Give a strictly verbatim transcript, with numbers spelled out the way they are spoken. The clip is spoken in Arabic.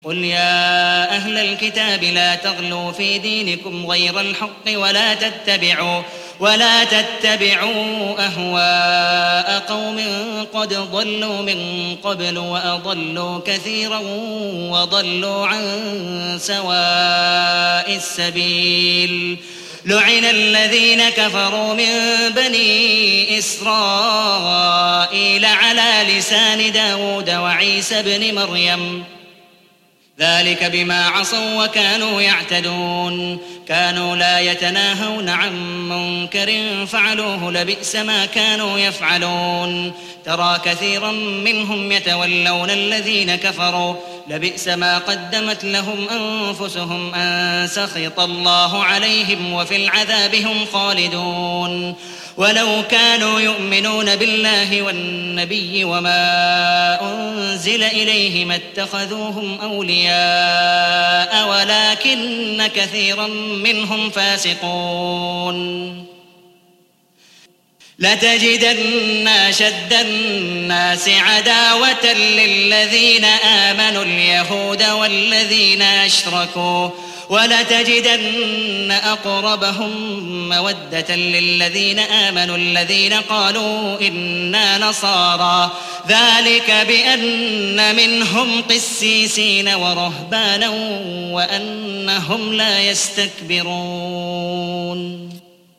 قل يا أهل الكتاب لا تغلوا في دينكم غير الحق ولا تتبعوا ولا تتبعوا أهواء قوم قد ضلوا من قبل وأضلوا كثيرا وضلوا عن سواء السبيل. لعن الذين كفروا من بني إسرائيل على لسان داود وعيسى بن مريم ذلك بما عصوا وكانوا يعتدون. كانوا لا يتناهون عن منكر فعلوه لبئس ما كانوا يفعلون. ترى كثيرا منهم يتولون الذين كفروا لبئس ما قدمت لهم أنفسهم أن سخط الله عليهم وفي العذاب هم خالدون. ولو كانوا يؤمنون بالله والنبي وما أنزل إليه ما اتخذوهم أولياء ولكن كثيرا منهم فاسقون. لتجدن أشد الناس عداوة للذين آمنوا اليهود والذين أشركوا ولتجدن أقربهم مودة للذين آمنوا الذين قالوا إنا نصارى ذلك بأن منهم قسيسين ورهبانا وأنهم لا يستكبرون.